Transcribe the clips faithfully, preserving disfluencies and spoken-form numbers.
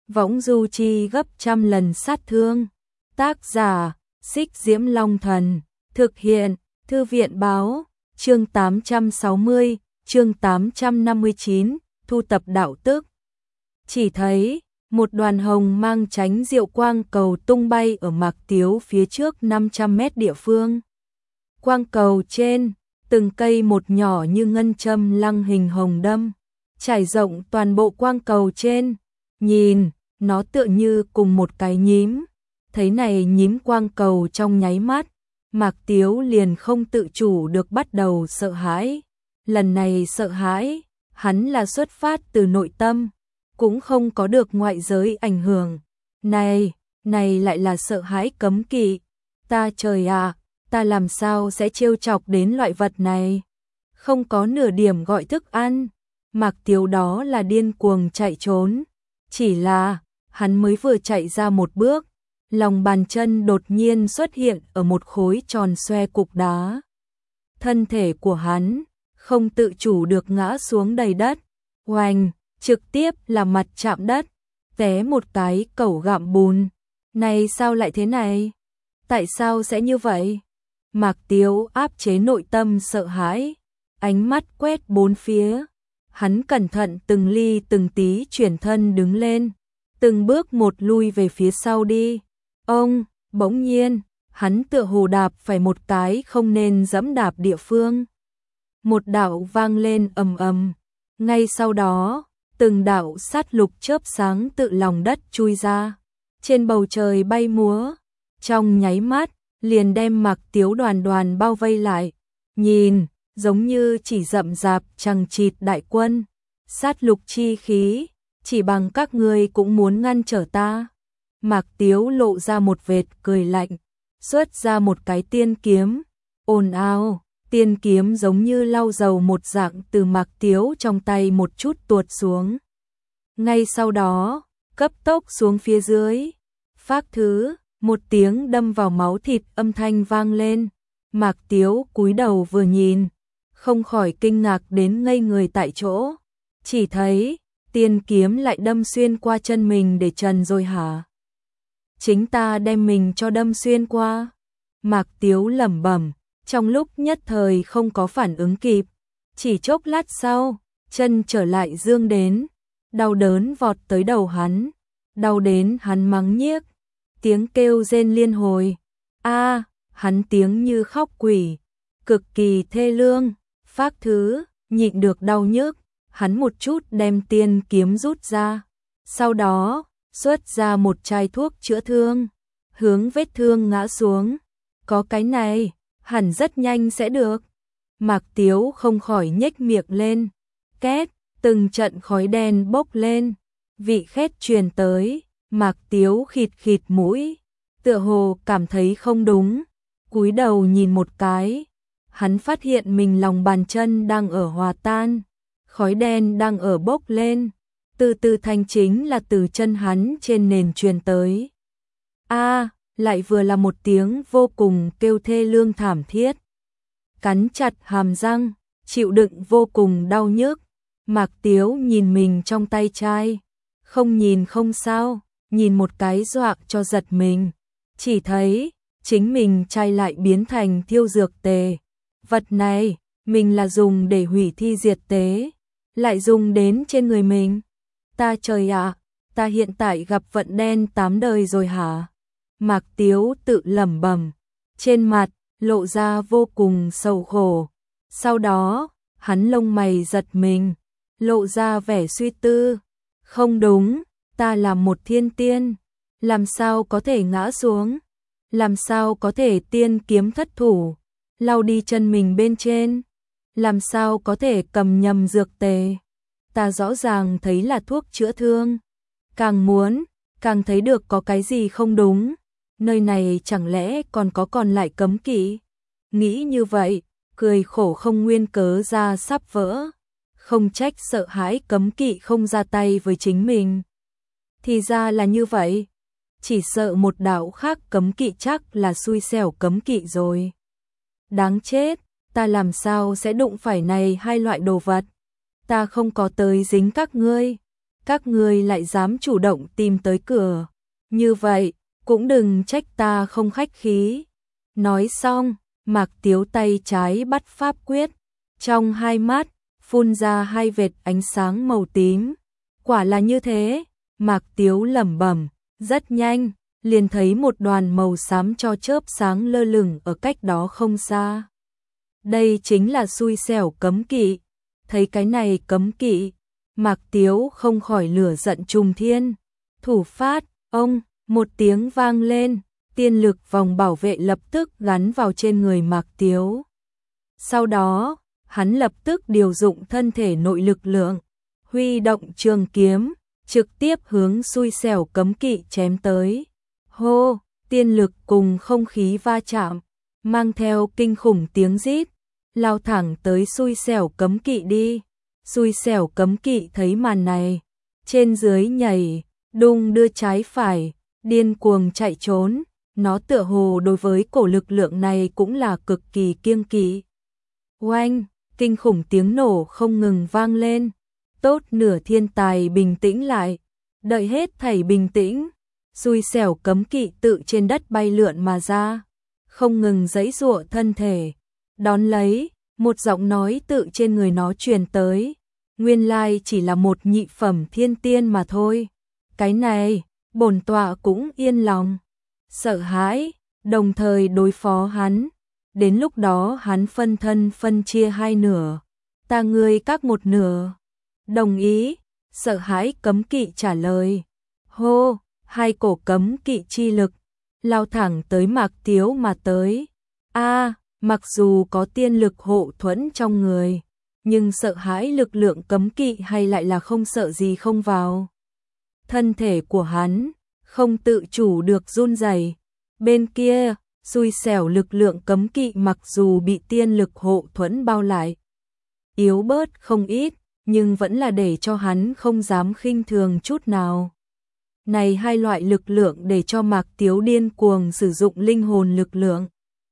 võng du chi gấp trăm lần sát thương. Tác giả, Xích Diễm Long Thần. Thực hiện, Thư viện Báo. Chương tám trăm sáu mươi, chương tám trăm năm mươi chín, thu tập đạo tức. Chỉ thấy, một đoàn hồng mang tránh diệu quang cầu tung bay ở Mạc Tiếu phía trước năm trăm mét địa phương. Quang cầu trên, từng cây một nhỏ như ngân châm lăng hình hồng đâm, trải rộng toàn bộ quang cầu trên. Nhìn, nó tựa như cùng một cái nhím. Thấy này nhím quang cầu trong nháy mắt, Mạc Tiếu liền không tự chủ được bắt đầu sợ hãi. Lần này sợ hãi, hắn là xuất phát từ nội tâm, cũng không có được ngoại giới ảnh hưởng. Này, này lại là sợ hãi cấm kỵ. Ta trời ạ, ta làm sao sẽ trêu chọc đến loại vật này? Không có nửa điểm gọi thức ăn. Mạc Tiếu đó là điên cuồng chạy trốn. Chỉ là, hắn mới vừa chạy ra một bước, lòng bàn chân đột nhiên xuất hiện ở một khối tròn xoe cục đá. Thân thể của hắn không tự chủ được ngã xuống đầy đất, oành, trực tiếp là mặt chạm đất, té một cái cẩu gặm bùn. Này sao lại thế này? Tại sao sẽ như vậy? Mạc Tiếu áp chế nội tâm sợ hãi, ánh mắt quét bốn phía. Hắn cẩn thận từng ly từng tí chuyển thân đứng lên, từng bước một lui về phía sau đi. Ông, bỗng nhiên, hắn tựa hồ đạp phải một cái không nên dẫm đạp địa phương. Một đạo vang lên ầm ầm, ngay sau đó, từng đạo sát lục chớp sáng tự lòng đất chui ra, trên bầu trời bay múa, trong nháy mắt, liền đem Mạc Tiếu đoàn đoàn bao vây lại. Nhìn, giống như chỉ rậm rạp chằng chịt đại quân, sát lục chi khí, chỉ bằng các ngươi cũng muốn ngăn trở ta. Mạc Tiếu lộ ra một vệt cười lạnh, xuất ra một cái tiên kiếm, ồn ào, tiên kiếm giống như lau dầu một dạng từ Mạc Tiếu trong tay một chút tuột xuống. Ngay sau đó, cấp tốc xuống phía dưới, phác thứ, một tiếng đâm vào máu thịt âm thanh vang lên. Mạc Tiếu cúi đầu vừa nhìn, không khỏi kinh ngạc đến ngây người tại chỗ. Chỉ thấy, tiên kiếm lại đâm xuyên qua chân mình để trần rồi hả? Chính ta đem mình cho đâm xuyên qua. Mạc Tiếu lẩm bẩm, trong lúc nhất thời không có phản ứng kịp. Chỉ chốc lát sau, chân trở lại dương đến, đau đớn vọt tới đầu hắn, đau đến hắn mắng nhiếc, tiếng kêu rên liên hồi. A, hắn tiếng như khóc quỷ, cực kỳ thê lương. Phác thứ, nhịn được đau nhức, hắn một chút đem tiên kiếm rút ra, sau đó, xuất ra một chai thuốc chữa thương, hướng vết thương ngã xuống. Có cái này, hẳn rất nhanh sẽ được. Mạc Tiếu không khỏi nhếch miệng lên, két, từng trận khói đen bốc lên, vị khét truyền tới. Mạc Tiếu khịt khịt mũi, tựa hồ cảm thấy không đúng, cúi đầu nhìn một cái, hắn phát hiện mình lòng bàn chân đang ở hòa tan, khói đen đang ở bốc lên, từ từ thành chính là từ chân hắn trên nền truyền tới. A, lại vừa là một tiếng vô cùng kêu thê lương thảm thiết. Cắn chặt hàm răng, chịu đựng vô cùng đau nhức. Mạc Tiếu nhìn mình trong tay chai, không nhìn không sao, nhìn một cái dọa cho giật mình. Chỉ thấy, chính mình chai lại biến thành thiêu dược tề. Vật này, mình là dùng để hủy thi diệt tế, lại dùng đến trên người mình. Ta trời ạ, ta hiện tại gặp vận đen tám đời rồi hả? Mạc Tiếu tự lẩm bẩm, trên mặt lộ ra vô cùng sầu khổ. Sau đó, hắn lông mày giật mình, lộ ra vẻ suy tư. Không đúng, ta là một thiên tiên, làm sao có thể ngã xuống? Làm sao có thể tiên kiếm thất thủ, lau đi chân mình bên trên? Làm sao có thể cầm nhầm dược tề? Ta rõ ràng thấy là thuốc chữa thương. Càng muốn, càng thấy được có cái gì không đúng. Nơi này chẳng lẽ còn có còn lại cấm kỵ? Nghĩ như vậy, cười khổ không nguyên cớ ra sắp vỡ. Không trách sợ hãi cấm kỵ không ra tay với chính mình. Thì ra là như vậy. Chỉ sợ một đạo khác cấm kỵ chắc là xui xẻo cấm kỵ rồi. Đáng chết, ta làm sao sẽ đụng phải này hai loại đồ vật? Ta không có tới dính các ngươi. các ngươi lại dám chủ động tìm tới cửa. Như vậy, cũng đừng trách ta không khách khí. Nói xong, Mạc Tiếu tay trái bắt pháp quyết, trong hai mắt phun ra hai vệt ánh sáng màu tím. Quả là như thế, Mạc Tiếu lẩm bẩm, rất nhanh, liền thấy một đoàn màu xám cho chớp sáng lơ lửng ở cách đó không xa. Đây chính là xui xẻo cấm kỵ. Thấy cái này cấm kỵ, Mạc Tiếu không khỏi lửa giận trùng thiên. Thủ phát, ông, một tiếng vang lên, tiên lực vòng bảo vệ lập tức gắn vào trên người Mạc Tiếu. Sau đó, hắn lập tức điều dụng thân thể nội lực lượng, huy động trường kiếm, trực tiếp hướng xui xẻo cấm kỵ chém tới. Hô, tiên lực cùng không khí va chạm, mang theo kinh khủng tiếng rít, lao thẳng tới xui xẻo cấm kỵ đi. Xui xẻo cấm kỵ thấy màn này, trên dưới nhảy, đung đưa trái phải, điên cuồng chạy trốn. Nó tựa hồ đối với cổ lực lượng này cũng là cực kỳ kiêng kỵ. Oanh, kinh khủng tiếng nổ không ngừng vang lên. Tốt nửa thiên tài bình tĩnh lại, đợi hết thảy bình tĩnh. Xui xẻo cấm kỵ tự trên đất bay lượn mà ra, không ngừng giãy giụa thân thể. Đón lấy, một giọng nói tự trên người nó truyền tới. Nguyên lai chỉ là một nhị phẩm thiên tiên mà thôi. Cái này, bổn tọa cũng yên lòng. Sợ hãi, đồng thời đối phó hắn. Đến lúc đó hắn phân thân phân chia hai nửa. Ta ngươi các một nửa. Đồng ý, sợ hãi cấm kỵ trả lời. Hô, hai cổ cấm kỵ chi lực, lao thẳng tới Mạc Tiếu mà tới. A, mặc dù có tiên lực hộ thuẫn trong người, nhưng sợ hãi lực lượng cấm kỵ hay lại là không sợ gì không vào. Thân thể của hắn không tự chủ được run rẩy. Bên kia, xui xẻo lực lượng cấm kỵ mặc dù bị tiên lực hộ thuẫn bao lại, yếu bớt không ít, nhưng vẫn là để cho hắn không dám khinh thường chút nào. Này hai loại lực lượng để cho Mạc Tiếu điên cuồng sử dụng linh hồn lực lượng.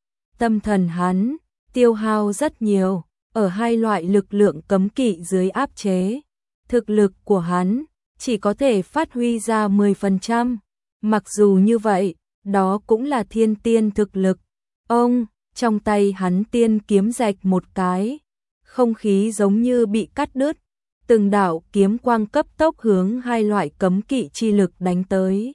Tâm thần hắn tiêu hao rất nhiều, ở hai loại lực lượng cấm kỵ dưới áp chế. Thực lực của hắn chỉ có thể phát huy ra mười phần trăm. Mặc dù như vậy, đó cũng là thiên tiên thực lực. Ông, trong tay hắn tiên kiếm rạch một cái, không khí giống như bị cắt đứt. Từng đạo kiếm quang cấp tốc hướng hai loại cấm kỵ chi lực đánh tới.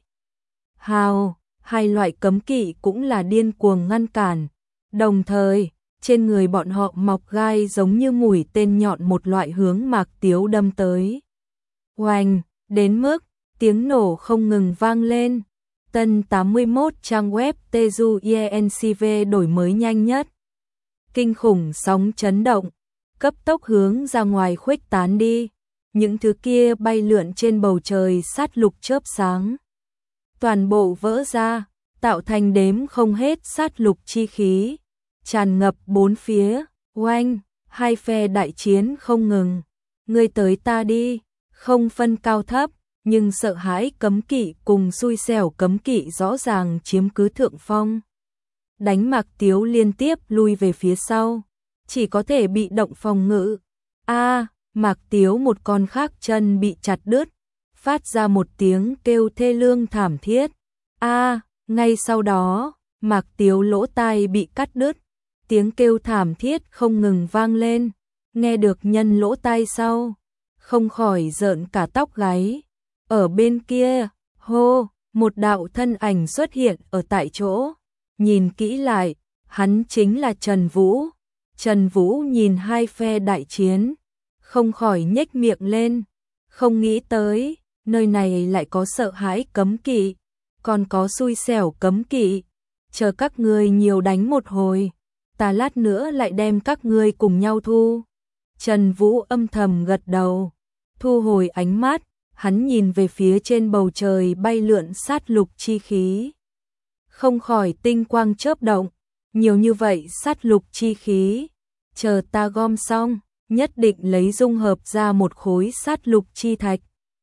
Hào, hai loại cấm kỵ cũng là điên cuồng ngăn cản. Đồng thời, trên người bọn họ mọc gai giống như mũi tên nhọn một loại hướng Mạc Tiếu đâm tới. Oanh, đến mức tiếng nổ không ngừng vang lên. Tân tám mươi mốt trang web Teju i en xê vê đổi mới nhanh nhất. Kinh khủng sóng chấn động, cấp tốc hướng ra ngoài khuếch tán đi. Những thứ kia bay lượn trên bầu trời sát lục chớp sáng. Toàn bộ vỡ ra, tạo thành đếm không hết sát lục chi khí, tràn ngập bốn phía. Oanh, hai phe đại chiến không ngừng. Ngươi tới ta đi, không phân cao thấp, nhưng sợ hãi cấm kỵ cùng xui xẻo cấm kỵ rõ ràng chiếm cứ thượng phong. Đánh Mạc Tiếu liên tiếp lui về phía sau, chỉ có thể bị động phòng ngự. A, Mạc Tiếu một con khác chân bị chặt đứt, phát ra một tiếng kêu thê lương thảm thiết. A, ngay sau đó, Mạc Tiếu lỗ tai bị cắt đứt, tiếng kêu thảm thiết không ngừng vang lên, nghe được nhân lỗ tai sau, không khỏi rợn cả tóc gáy. Ở bên kia, hô, một đạo thân ảnh xuất hiện ở tại chỗ, nhìn kỹ lại, hắn chính là Trần Vũ. Trần Vũ nhìn hai phe đại chiến, không khỏi nhếch miệng lên, không nghĩ tới, nơi này lại có sợ hãi cấm kỵ, còn có xui xẻo cấm kỵ. Chờ các ngươi nhiều đánh một hồi, ta lát nữa lại đem các ngươi cùng nhau thu. Trần Vũ âm thầm gật đầu, thu hồi ánh mắt, hắn nhìn về phía trên bầu trời bay lượn sát lục chi khí. Không khỏi tinh quang chớp động, nhiều như vậy sát lục chi khí, chờ ta gom xong, nhất định lấy dung hợp ra một khối sát lục chi thạch.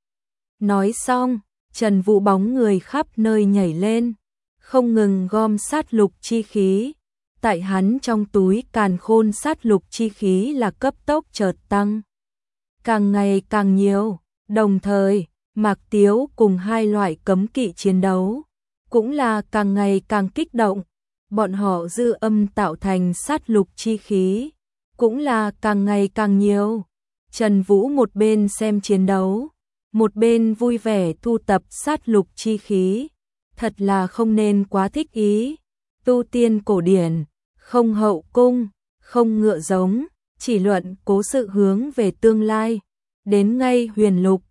Nói xong, Trần Vũ bóng người khắp nơi nhảy lên, không ngừng gom sát lục chi khí. Tại hắn trong túi càn khôn sát lục chi khí là cấp tốc chợt tăng, càng ngày càng nhiều, đồng thời Mạc Tiếu cùng hai loại cấm kỵ chiến đấu, cũng là càng ngày càng kích động, bọn họ dư âm tạo thành sát lục chi khí, cũng là càng ngày càng nhiều. Trần Vũ một bên xem chiến đấu, một bên vui vẻ thu tập sát lục chi khí, thật là không nên quá thích ý. Tu tiên cổ điển, không hậu cung, không ngựa giống, chỉ luận cố sự hướng về tương lai, đến ngay huyền lục,